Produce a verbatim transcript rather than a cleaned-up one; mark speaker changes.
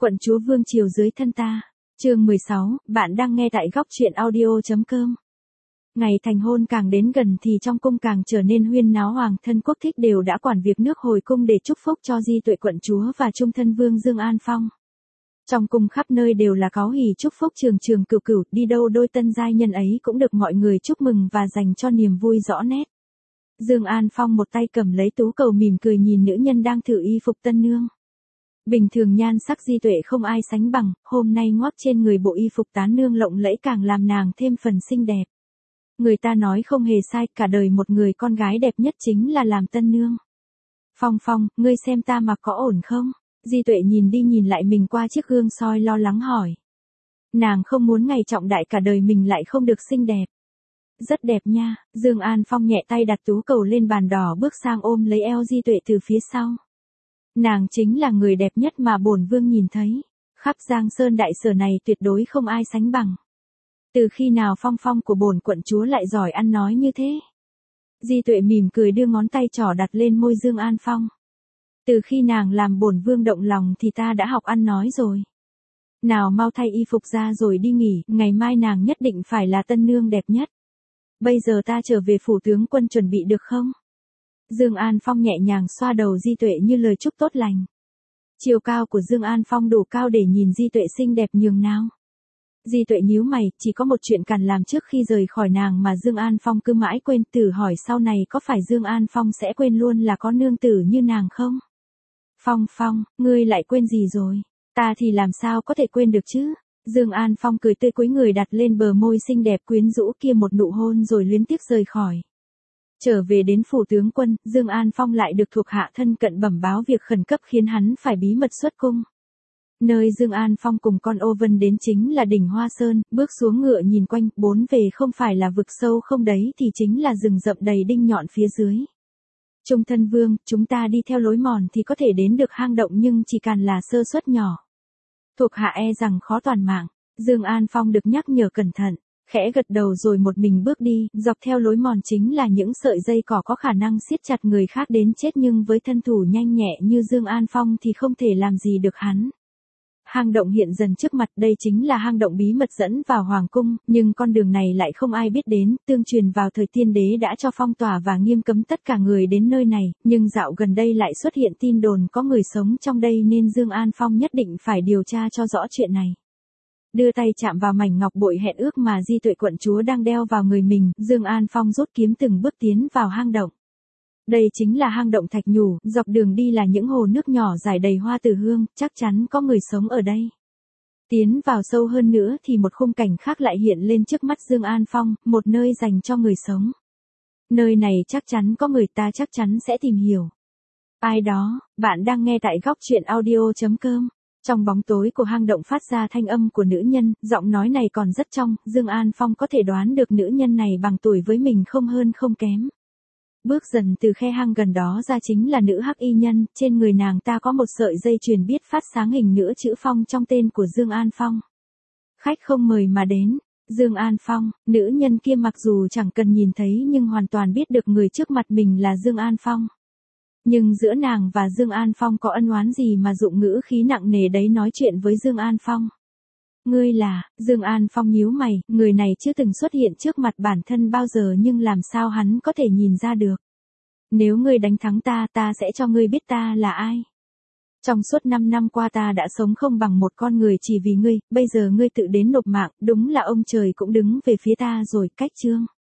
Speaker 1: Quận chúa vương triều dưới thân ta. Chương mười sáu, bạn đang nghe tại góc truyện audio.com. Ngày thành hôn càng đến gần thì trong cung càng trở nên huyên náo, hoàng thân quốc thích đều đã quản việc nước hồi cung để chúc phúc cho di tuệ quận chúa và trung thân vương Dương An Phong. Trong cung khắp nơi đều là cáu hỉ chúc phúc, trường trường cửu cửu, đi đâu đôi tân giai nhân ấy cũng được mọi người chúc mừng và dành cho niềm vui rõ nét. Dương An Phong một tay cầm lấy tú cầu mỉm cười nhìn nữ nhân đang thử y phục tân nương. Bình thường nhan sắc di tuệ không ai sánh bằng, hôm nay ngót trên người bộ y phục tán nương lộng lẫy càng làm nàng thêm phần xinh đẹp. Người ta nói không hề sai, cả đời một người con gái đẹp nhất chính là làm tân nương. Phong Phong, ngươi xem ta mặc có ổn không? Di tuệ nhìn đi nhìn lại mình qua chiếc gương soi lo lắng hỏi. Nàng không muốn ngày trọng đại cả đời mình lại không được xinh đẹp. Rất đẹp nha. Dương An Phong nhẹ tay đặt tú cầu lên bàn đỏ, bước sang ôm lấy eo di tuệ từ phía sau. Nàng chính là người đẹp nhất mà bổn vương nhìn thấy. Khắp Giang Sơn đại sở này tuyệt đối không ai sánh bằng. Từ khi nào Phong Phong của bổn quận chúa lại giỏi ăn nói như thế? Di tuệ mỉm cười đưa ngón tay trỏ đặt lên môi Dương An Phong. Từ khi nàng làm bổn vương động lòng thì ta đã học ăn nói rồi. Nào mau thay y phục ra rồi đi nghỉ, ngày mai nàng nhất định phải là tân nương đẹp nhất. Bây giờ ta trở về phủ tướng quân chuẩn bị được không? Dương An Phong nhẹ nhàng xoa đầu di tuệ như lời chúc tốt lành. Chiều cao của Dương An Phong đủ cao để nhìn di tuệ xinh đẹp nhường nào. Di tuệ nhíu mày, chỉ có một chuyện cần làm trước khi rời khỏi nàng mà Dương An Phong cứ mãi quên, tự hỏi sau này có phải Dương An Phong sẽ quên luôn là có nương tử như nàng không? Phong Phong, ngươi lại quên gì rồi? Ta thì làm sao có thể quên được chứ? Dương An Phong cười tươi, cúi người đặt lên bờ môi xinh đẹp quyến rũ kia một nụ hôn rồi luyến tiếc rời khỏi. Trở về đến phủ tướng quân, Dương An Phong lại được thuộc hạ thân cận bẩm báo việc khẩn cấp khiến hắn phải bí mật xuất cung. Nơi Dương An Phong cùng con Ô Vân đến chính là đỉnh Hoa Sơn, bước xuống ngựa nhìn quanh, bốn về không phải là vực sâu không đấy thì chính là rừng rậm đầy đinh nhọn phía dưới. Trung thân vương, chúng ta đi theo lối mòn thì có thể đến được hang động nhưng chỉ cần là sơ suất nhỏ. Thuộc hạ e rằng khó toàn mạng. Dương An Phong được nhắc nhở cẩn thận, khẽ gật đầu rồi một mình bước đi, dọc theo lối mòn chính là những sợi dây cỏ có khả năng siết chặt người khác đến chết, nhưng với thân thủ nhanh nhẹ như Dương An Phong thì không thể làm gì được hắn. Hang động hiện dần trước mặt, đây chính là hang động bí mật dẫn vào hoàng cung, nhưng con đường này lại không ai biết đến, tương truyền vào thời tiên đế đã cho phong tỏa và nghiêm cấm tất cả người đến nơi này, nhưng dạo gần đây lại xuất hiện tin đồn có người sống trong đây nên Dương An Phong nhất định phải điều tra cho rõ chuyện này. Đưa tay chạm vào mảnh ngọc bội hẹn ước mà di tuệ quận chúa đang đeo vào người mình, Dương An Phong rút kiếm từng bước tiến vào hang động. Đây chính là hang động thạch nhủ, dọc đường đi là những hồ nước nhỏ rải đầy hoa tử hương, chắc chắn có người sống ở đây. Tiến vào sâu hơn nữa thì một khung cảnh khác lại hiện lên trước mắt Dương An Phong, một nơi dành cho người sống. Nơi này chắc chắn có người, ta chắc chắn sẽ tìm hiểu. Ai đó, bạn đang nghe tại góc truyện audio.com. Trong bóng tối của hang động phát ra thanh âm của nữ nhân, giọng nói này còn rất trong, Dương An Phong có thể đoán được nữ nhân này bằng tuổi với mình không hơn không kém. Bước dần từ khe hang gần đó ra chính là nữ hắc y nhân, trên người nàng ta có một sợi dây chuyền biết phát sáng hình nữa chữ Phong trong tên của Dương An Phong. Khách không mời mà đến, Dương An Phong, nữ nhân kia mặc dù chẳng cần nhìn thấy nhưng hoàn toàn biết được người trước mặt mình là Dương An Phong. Nhưng giữa nàng và Dương An Phong có ân oán gì mà dụng ngữ khí nặng nề đấy nói chuyện với Dương An Phong. Ngươi là, Dương An Phong nhíu mày, người này chưa từng xuất hiện trước mặt bản thân bao giờ nhưng làm sao hắn có thể nhìn ra được. Nếu ngươi đánh thắng ta, ta sẽ cho ngươi biết ta là ai. Trong suốt năm năm qua ta đã sống không bằng một con người chỉ vì ngươi, bây giờ ngươi tự đến nộp mạng, đúng là ông trời cũng đứng về phía ta rồi, cách chương.